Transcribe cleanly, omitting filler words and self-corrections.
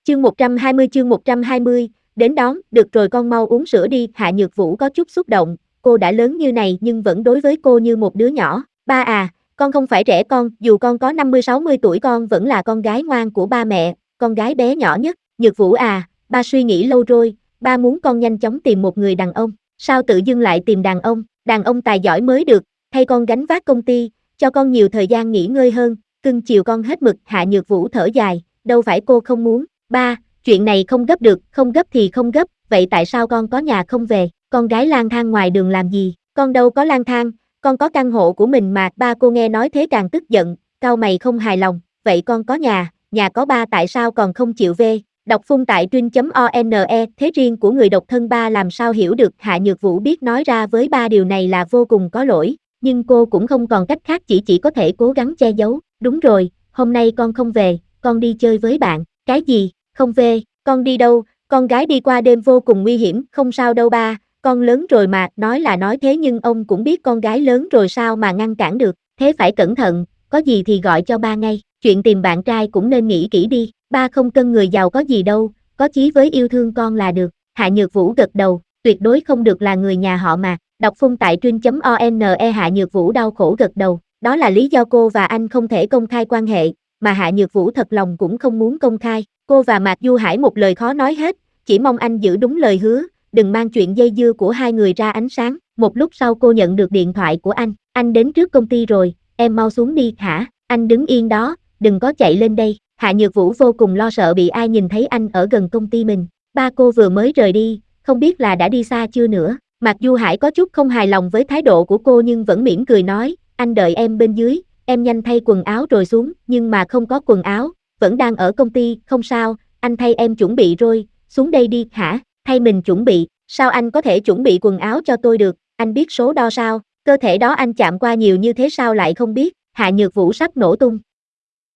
Chương 120, đến đón, được rồi con mau uống sữa đi, Hạ Nhược Vũ có chút xúc động, cô đã lớn như này nhưng vẫn đối với cô như một đứa nhỏ. Ba à, con không phải trẻ con, dù con có 50-60 tuổi con vẫn là con gái ngoan của ba mẹ, con gái bé nhỏ nhất. Nhược Vũ à, ba suy nghĩ lâu rồi, ba muốn con nhanh chóng tìm một người đàn ông. Sao tự dưng lại tìm đàn ông tài giỏi mới được, thay con gánh vác công ty, cho con nhiều thời gian nghỉ ngơi hơn, cưng chiều con hết mực. Hạ Nhược Vũ thở dài, đâu phải cô không muốn. Ba, chuyện này không gấp được, không gấp thì không gấp, vậy tại sao con có nhà không về, con gái lang thang ngoài đường làm gì, con đâu có lang thang, con có căn hộ của mình mà. Ba cô nghe nói thế càng tức giận, cau mày không hài lòng, vậy con có nhà có ba tại sao còn không chịu về, đọc phun tại truyện.one, thế riêng của người độc thân ba làm sao hiểu được. Hạ Nhược Vũ biết nói ra với ba điều này là vô cùng có lỗi, nhưng cô cũng không còn cách khác, chỉ có thể cố gắng che giấu. Đúng rồi, hôm nay con không về, con đi chơi với bạn. Cái gì? Không về, con đi đâu? Con gái đi qua đêm vô cùng nguy hiểm. Không sao đâu ba, con lớn rồi mà. Nói là nói thế nhưng ông cũng biết con gái lớn rồi sao mà ngăn cản được. Thế phải cẩn thận, có gì thì gọi cho ba ngay. Chuyện tìm bạn trai cũng nên nghĩ kỹ đi. Ba không cân người giàu có gì đâu, có chí với yêu thương con là được. Hạ Nhược Vũ gật đầu, tuyệt đối không được là người nhà họ Mạc. Đọc phun tại truyện.one. Hạ Nhược Vũ đau khổ gật đầu. Đó là lý do cô và anh không thể công khai quan hệ, mà Hạ Nhược Vũ thật lòng cũng không muốn công khai. Cô và Mạc Du Hải một lời khó nói hết, chỉ mong anh giữ đúng lời hứa, đừng mang chuyện dây dưa của hai người ra ánh sáng. Một lúc sau cô nhận được điện thoại của anh đến trước công ty rồi, em mau xuống đi. Hả? Anh đứng yên đó, đừng có chạy lên đây. Hạ Nhược Vũ vô cùng lo sợ bị ai nhìn thấy anh ở gần công ty mình. Ba cô vừa mới rời đi, không biết là đã đi xa chưa nữa. Mạc Du Hải có chút không hài lòng với thái độ của cô nhưng vẫn mỉm cười nói, anh đợi em bên dưới, em nhanh thay quần áo rồi xuống, nhưng mà không có quần áo, vẫn đang ở công ty. Không sao, anh thay em chuẩn bị rồi, xuống đây đi. Hả? Thay mình chuẩn bị, sao anh có thể chuẩn bị quần áo cho tôi được, anh biết số đo sao, cơ thể đó anh chạm qua nhiều như thế sao lại không biết. Hạ Nhược Vũ sắp nổ tung,